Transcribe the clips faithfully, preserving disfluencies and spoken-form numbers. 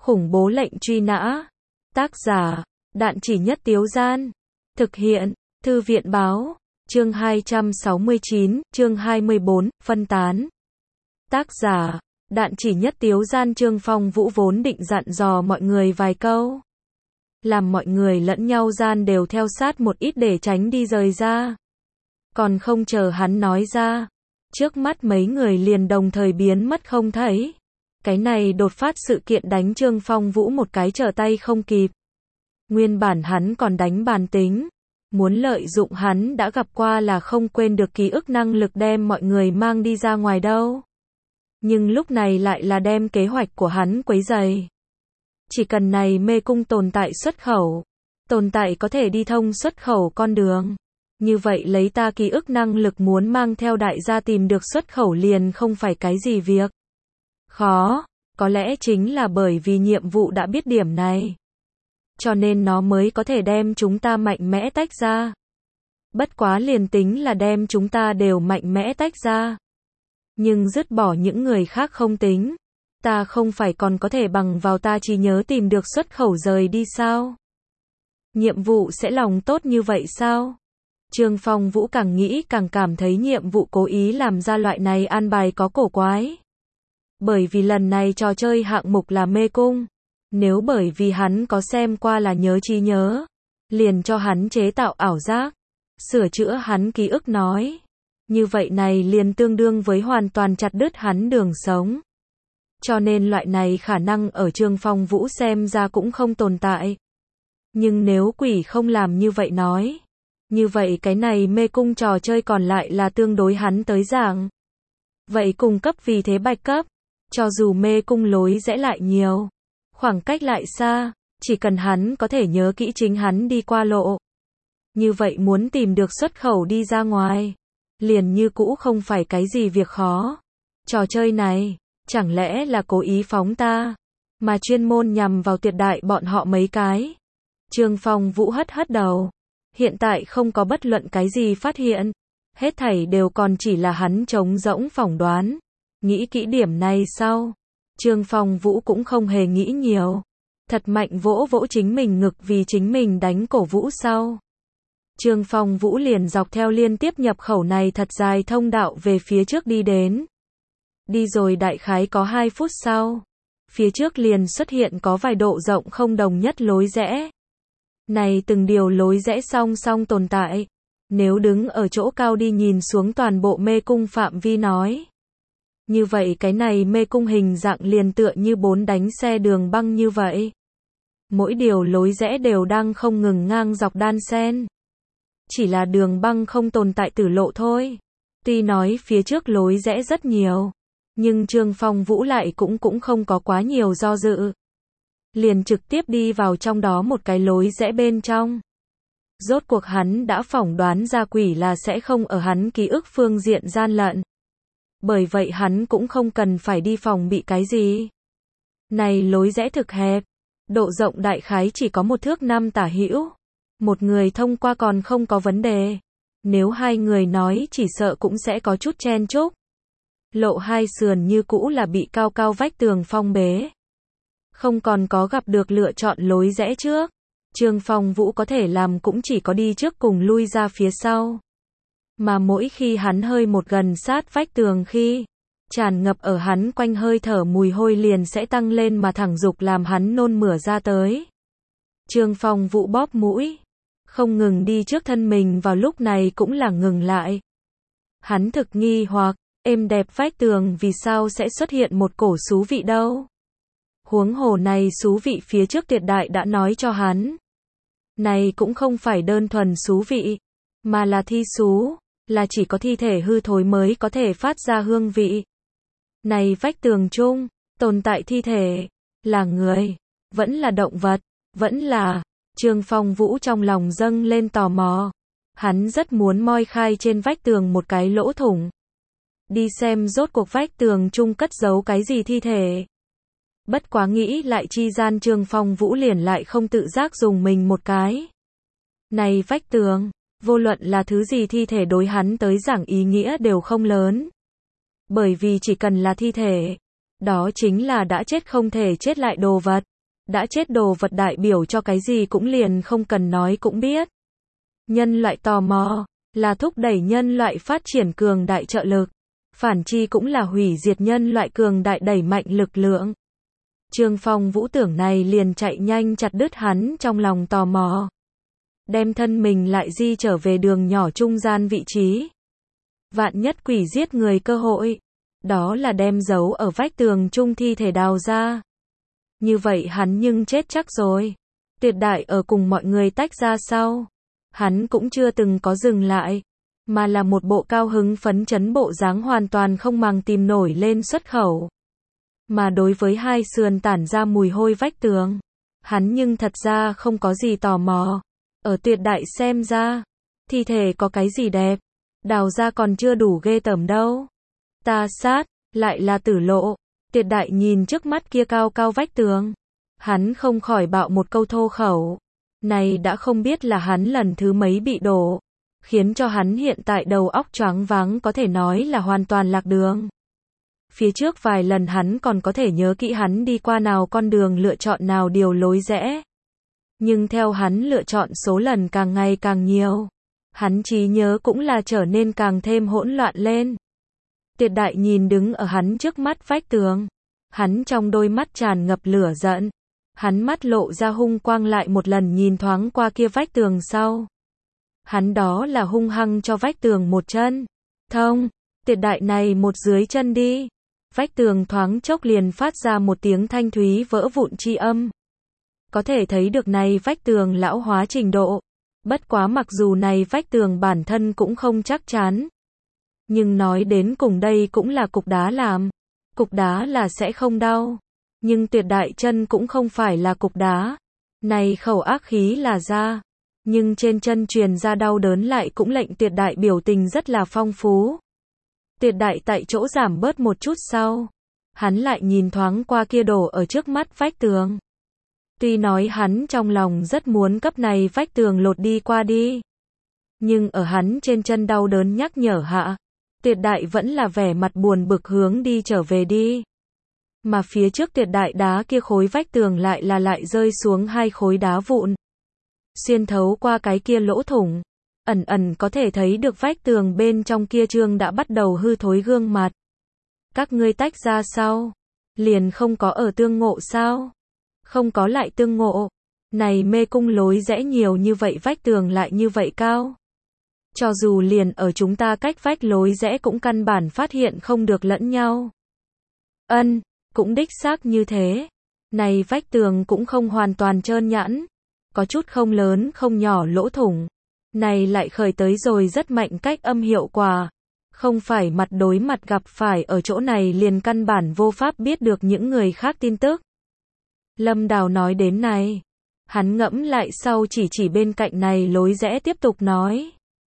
Khủng bố lệnh truy nã. Tác giả, Đạn Chỉ Nhất Tiếu Gian. Thực hiện, Thư viện báo. Chương hai trăm sáu mươi chín, chương hai mươi bốn, phân tán. Tác giả, Đạn Chỉ Nhất Tiếu Gian. Trương Phong Vũ vốn định dặn dò mọi người vài câu, làm mọi người lẫn nhau gian đều theo sát một ít để tránh đi rời ra. Còn không chờ hắn nói ra, trước mắt mấy người liền đồng thời biến mất không thấy. Cái này đột phát sự kiện đánh Trương Phong Vũ một cái trở tay không kịp. Nguyên bản hắn còn đánh bàn tính, muốn lợi dụng hắn đã gặp qua là không quên được ký ức năng lực đem mọi người mang đi ra ngoài đâu. Nhưng lúc này lại là đem kế hoạch của hắn quấy rầy. Chỉ cần này mê cung tồn tại xuất khẩu, tồn tại có thể đi thông xuất khẩu con đường. Như vậy lấy ta ký ức năng lực muốn mang theo đại gia tìm được xuất khẩu liền không phải cái gì việc khó, có lẽ chính là bởi vì nhiệm vụ đã biết điểm này, cho nên nó mới có thể đem chúng ta mạnh mẽ tách ra. Bất quá liền tính là đem chúng ta đều mạnh mẽ tách ra, nhưng dứt bỏ những người khác không tính, ta không phải còn có thể bằng vào ta trí nhớ tìm được xuất khẩu rời đi sao? Nhiệm vụ sẽ lòng tốt như vậy sao? Trương Phong Vũ càng nghĩ càng cảm thấy nhiệm vụ cố ý làm ra loại này an bài có cổ quái. Bởi vì lần này trò chơi hạng mục là mê cung. Nếu bởi vì hắn có xem qua là nhớ trí nhớ, liền cho hắn chế tạo ảo giác, sửa chữa hắn ký ức nói. Như vậy này liền tương đương với hoàn toàn chặt đứt hắn đường sống. Cho nên loại này khả năng ở Trương Phong Vũ xem ra cũng không tồn tại. Nhưng nếu quỷ không làm như vậy nói, như vậy cái này mê cung trò chơi còn lại là tương đối hắn tới giảng. Vậy cung cấp vì thế bạch cấp, cho dù mê cung lối rẽ lại nhiều, khoảng cách lại xa, chỉ cần hắn có thể nhớ kỹ chính hắn đi qua lộ. Như vậy muốn tìm được xuất khẩu đi ra ngoài, liền như cũ không phải cái gì việc khó. Trò chơi này, chẳng lẽ là cố ý phóng ta, mà chuyên môn nhằm vào tuyệt đại bọn họ mấy cái. Trương Phong Vũ hất hất đầu. Hiện tại không có bất luận cái gì phát hiện. Hết thảy đều còn chỉ là hắn trống rỗng phỏng đoán. Nghĩ kỹ điểm này sau, Trương Phong Vũ cũng không hề nghĩ nhiều. Thật mạnh vỗ vỗ chính mình ngực vì chính mình đánh cổ vũ sau. Trương Phong Vũ liền dọc theo liên tiếp nhập khẩu này thật dài thông đạo về phía trước đi đến. Đi rồi đại khái có hai phút sau, phía trước liền xuất hiện có vài độ rộng không đồng nhất lối rẽ. Này từng điều lối rẽ song song tồn tại. Nếu đứng ở chỗ cao đi nhìn xuống toàn bộ mê cung phạm vi nói, như vậy cái này mê cung hình dạng liền tựa như bốn đánh xe đường băng như vậy. Mỗi điều lối rẽ đều đang không ngừng ngang dọc đan xen. Chỉ là đường băng không tồn tại tử lộ thôi. Tuy nói phía trước lối rẽ rất nhiều, nhưng Trương Phong Vũ lại cũng cũng không có quá nhiều do dự. Liền trực tiếp đi vào trong đó một cái lối rẽ bên trong. Rốt cuộc hắn đã phỏng đoán ra quỷ là sẽ không ở hắn ký ức phương diện gian lận. Bởi vậy hắn cũng không cần phải đi phòng bị cái gì. Này lối rẽ thực hẹp, độ rộng đại khái chỉ có một thước năm tả hữu. Một người thông qua còn không có vấn đề. Nếu hai người nói chỉ sợ cũng sẽ có chút chen chúc. Lộ hai sườn như cũ là bị cao cao vách tường phong bế. Không còn có gặp được lựa chọn lối rẽ trước. Trương Phong Vũ có thể làm cũng chỉ có đi trước cùng lui ra phía sau. Mà mỗi khi hắn hơi một gần sát vách tường khi, tràn ngập ở hắn quanh hơi thở mùi hôi liền sẽ tăng lên mà thẳng dục làm hắn nôn mửa ra tới. Trương Phong Vũ bóp mũi, không ngừng đi trước thân mình vào lúc này cũng là ngừng lại. Hắn thực nghi hoặc, êm đẹp vách tường vì sao sẽ xuất hiện một cổ xú vị đâu. Huống hồ này xú vị phía trước tuyệt đại đã nói cho hắn. Này cũng không phải đơn thuần xú vị, mà là thi xú, là chỉ có thi thể hư thối mới có thể phát ra hương vị. Này vách tường chung, tồn tại thi thể, là người, vẫn là động vật, vẫn là, Trương Phong Vũ trong lòng dâng lên tò mò. Hắn rất muốn moi khai trên vách tường một cái lỗ thủng. Đi xem rốt cuộc vách tường chung cất giấu cái gì thi thể. Bất quá nghĩ lại chi gian Trương Phong Vũ liền lại không tự giác dùng mình một cái. Này vách tường, vô luận là thứ gì thi thể đối hắn tới giảng ý nghĩa đều không lớn. Bởi vì chỉ cần là thi thể, đó chính là đã chết không thể chết lại đồ vật. đã chết đồ vật đại biểu cho cái gì cũng liền không cần nói cũng biết. Nhân loại tò mò, là thúc đẩy nhân loại phát triển cường đại trợ lực. Phản chi cũng là hủy diệt nhân loại cường đại đẩy mạnh lực lượng. Trương Phong Vũ tưởng này liền chạy nhanh chặt đứt hắn trong lòng tò mò. Đem thân mình lại di trở về đường nhỏ trung gian vị trí. Vạn nhất quỷ giết người cơ hội. Đó là đem giấu ở vách tường trung thi thể đào ra. Như vậy hắn nhưng chết chắc rồi. Tuyệt đại ở cùng mọi người tách ra sau. Hắn cũng chưa từng có dừng lại. Mà là một bộ cao hứng phấn chấn bộ dáng hoàn toàn không màng tìm nổi lên xuất khẩu. Mà đối với hai sườn tản ra mùi hôi vách tường. Hắn nhưng thật ra không có gì tò mò. Ở tuyệt đại xem ra. Thi thể có cái gì đẹp. Đào ra còn chưa đủ ghê tởm đâu. Ta sát, lại là tử lộ. Tuyệt đại nhìn trước mắt kia cao cao vách tường. Hắn không khỏi bạo một câu thô khẩu. Này đã không biết là hắn lần thứ mấy bị đổ. Khiến cho hắn hiện tại đầu óc choáng váng có thể nói là hoàn toàn lạc đường. Phía trước vài lần hắn còn có thể nhớ kỹ hắn đi qua nào con đường lựa chọn nào điều lối rẽ. Nhưng theo hắn lựa chọn số lần càng ngày càng nhiều. Hắn trí nhớ cũng là trở nên càng thêm hỗn loạn lên. Tuyệt đại nhìn đứng ở hắn trước mắt vách tường. Hắn trong đôi mắt tràn ngập lửa giận. Hắn mắt lộ ra hung quang lại một lần nhìn thoáng qua kia vách tường sau. Hắn đó là hung hăng cho vách tường một chân. Thông, tuyệt đại này một dưới chân đi. Vách tường thoáng chốc liền phát ra một tiếng thanh thúy vỡ vụn chi âm. Có thể thấy được này vách tường lão hóa trình độ. Bất quá mặc dù này vách tường bản thân cũng không chắc chắn. Nhưng nói đến cùng đây cũng là cục đá làm. Cục đá là sẽ không đau. Nhưng tuyệt đại chân cũng không phải là cục đá. Này khẩu ác khí là da. Nhưng trên chân truyền ra đau đớn lại cũng lệnh tuyệt đại biểu tình rất là phong phú. Tuyệt đại tại chỗ giảm bớt một chút sau. Hắn lại nhìn thoáng qua kia đổ ở trước mắt vách tường. Tuy nói hắn trong lòng rất muốn cấp này vách tường lột đi qua đi. Nhưng ở hắn trên chân đau đớn nhắc nhở hạ. Tuyệt đại vẫn là vẻ mặt buồn bực hướng đi trở về đi. Mà phía trước tuyệt đại đá kia khối vách tường lại là lại rơi xuống hai khối đá vụn. Xuyên thấu qua cái kia lỗ thủng. Ẩn ẩn có thể thấy được vách tường bên trong kia trương đã bắt đầu hư thối gương mặt. Các ngươi tách ra sau. Liền không có ở tương ngộ sao? Không có lại tương ngộ. Này mê cung lối rẽ nhiều như vậy vách tường lại như vậy cao. Cho dù liền ở chúng ta cách vách lối rẽ cũng căn bản phát hiện không được lẫn nhau. Ân, cũng đích xác như thế. Này vách tường cũng không hoàn toàn trơn nhẵn. Có chút không lớn không nhỏ lỗ thủng. Này lại khởi tới rồi rất mạnh cách âm hiệu quả. Không phải mặt đối mặt gặp phải ở chỗ này liền căn bản vô pháp biết được những người khác tin tức. Lâm Đào nói đến này. Hắn ngẫm lại sau chỉ chỉ bên cạnh này lối rẽ tiếp tục nói.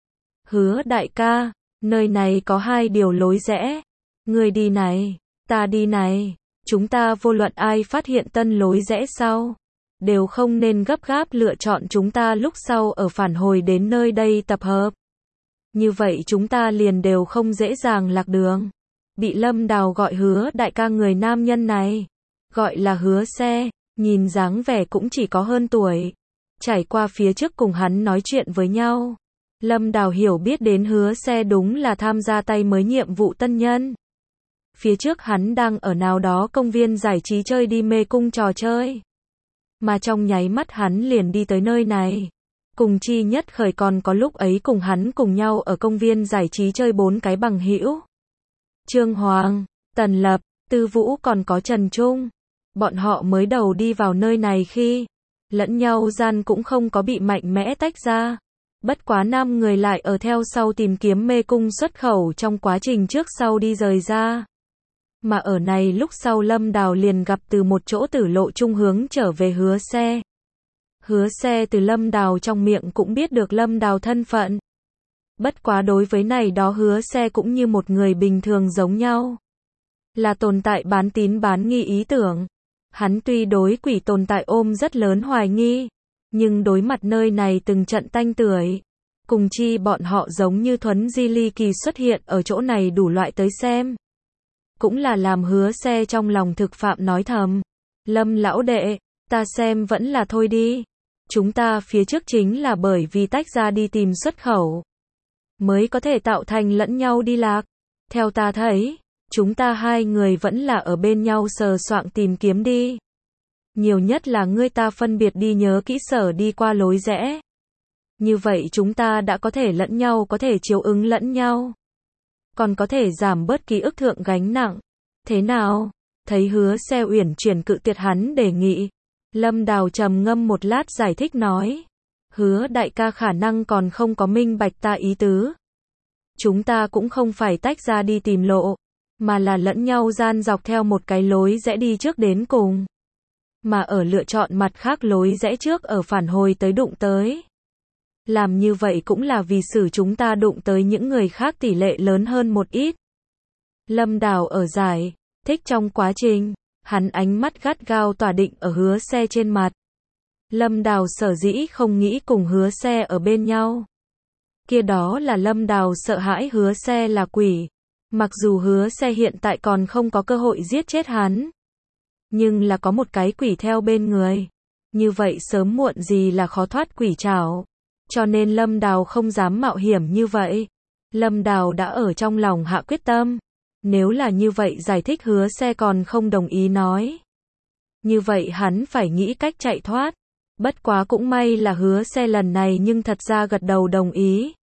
Hứa đại ca, nơi này có hai điều lối rẽ. Người đi này, ta đi này. Chúng ta vô luận ai phát hiện tân lối rẽ sau. Đều không nên gấp gáp lựa chọn chúng ta lúc sau ở phản hồi đến nơi đây tập hợp. Như vậy chúng ta liền đều không dễ dàng lạc đường. Bị Lâm Đào gọi hứa đại ca người nam nhân này. Gọi là hứa xe, nhìn dáng vẻ cũng chỉ có hơn tuổi. Trải qua phía trước cùng hắn nói chuyện với nhau. Lâm Đào hiểu biết đến hứa xe đúng là tham gia tay mới nhiệm vụ tân nhân. Phía trước hắn đang ở nào đó công viên giải trí chơi đi mê cung trò chơi. Mà trong nháy mắt hắn liền đi tới nơi này. Cùng chi nhất khởi còn có lúc ấy cùng hắn cùng nhau ở công viên giải trí chơi bốn cái bằng hữu. Trương Hoàng, Tần Lập, Tư Vũ còn có Trần Trung. Bọn họ mới đầu đi vào nơi này khi lẫn nhau gian cũng không có bị mạnh mẽ tách ra. Bất quá năm người lại ở theo sau tìm kiếm mê cung xuất khẩu trong quá trình trước sau đi rời ra. Mà ở này lúc sau Lâm Đào liền gặp từ một chỗ tử lộ trung hướng trở về hứa xe. Hứa xe từ Lâm Đào trong miệng cũng biết được Lâm Đào thân phận. Bất quá đối với này đó hứa xe cũng như một người bình thường giống nhau. Là tồn tại bán tín bán nghi ý tưởng. Hắn tuy đối quỷ tồn tại ôm rất lớn hoài nghi. Nhưng đối mặt nơi này từng trận tanh tưởi. Cùng chi bọn họ giống như thuấn di ly kỳ xuất hiện ở chỗ này đủ loại tới xem. Cũng là làm hứa xe trong lòng thực phạm nói thầm. Lâm lão đệ, Ta xem vẫn là thôi đi. Chúng ta phía trước chính là bởi vì tách ra đi tìm xuất khẩu, mới có thể tạo thành lẫn nhau đi lạc. Theo ta thấy, chúng ta hai người vẫn là ở bên nhau sờ soạng tìm kiếm đi. Nhiều nhất là ngươi ta phân biệt đi nhớ kỹ sở đi qua lối rẽ. Như vậy chúng ta đã có thể lẫn nhau có thể chiếu ứng lẫn nhau. Còn có thể giảm bớt ký ức thượng gánh nặng. Thế nào? Thấy Hứa Xe uyển chuyển cự tuyệt hắn đề nghị. Lâm Đào trầm ngâm một lát giải thích nói. Hứa đại ca khả năng còn không có minh bạch ta ý tứ. Chúng ta cũng không phải tách ra đi tìm lộ, mà là lẫn nhau gian dọc theo một cái lối rẽ đi trước đến cùng. Mà ở lựa chọn mặt khác lối rẽ trước ở phản hồi tới đụng tới. Làm như vậy cũng là vì xử chúng ta đụng tới những người khác tỷ lệ lớn hơn một ít. Lâm Đào ở giải thích trong quá trình, hắn ánh mắt gắt gao tỏa định ở Hứa Xe trên mặt. Lâm Đào sở dĩ không nghĩ cùng Hứa Xe ở bên nhau. Kia đó là Lâm Đào sợ hãi Hứa Xe là quỷ. Mặc dù Hứa Xe hiện tại còn không có cơ hội giết chết hắn, nhưng là có một cái quỷ theo bên người. Như vậy sớm muộn gì là khó thoát quỷ trảo. Cho nên Lâm Đào không dám mạo hiểm như vậy. Lâm Đào đã ở trong lòng hạ quyết tâm. Nếu là như vậy giải thích Hứa Xe còn không đồng ý nói. Như vậy hắn phải nghĩ cách chạy thoát. Bất quá cũng may là Hứa Xe lần này nhưng thật ra gật đầu đồng ý.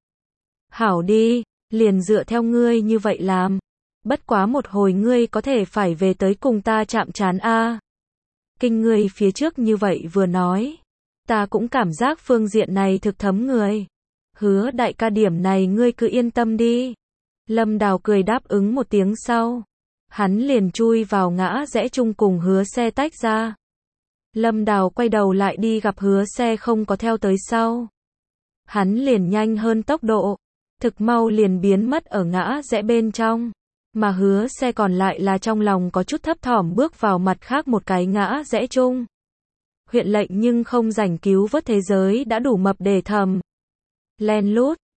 Hảo đi, liền dựa theo ngươi như vậy làm. Bất quá một hồi ngươi có thể phải về tới cùng ta chạm trán a. Kinh ngươi phía trước như vậy vừa nói. Ta cũng cảm giác phương diện này thực thấm người. Hứa đại ca điểm này ngươi cứ yên tâm đi. Lâm Đào cười đáp ứng một tiếng sau. Hắn liền chui vào ngã rẽ chung cùng Hứa Xe tách ra. Lâm Đào quay đầu lại đi gặp Hứa Xe không có theo tới sau. Hắn liền nhanh hơn tốc độ. Thực mau liền biến mất ở ngã rẽ bên trong. Mà Hứa Xe còn lại là trong lòng có chút thấp thỏm bước vào mặt khác một cái ngã rẽ chung. Huyện lệnh nhưng không rảnh cứu vớt thế giới đã đủ mập để thầm. Len lút,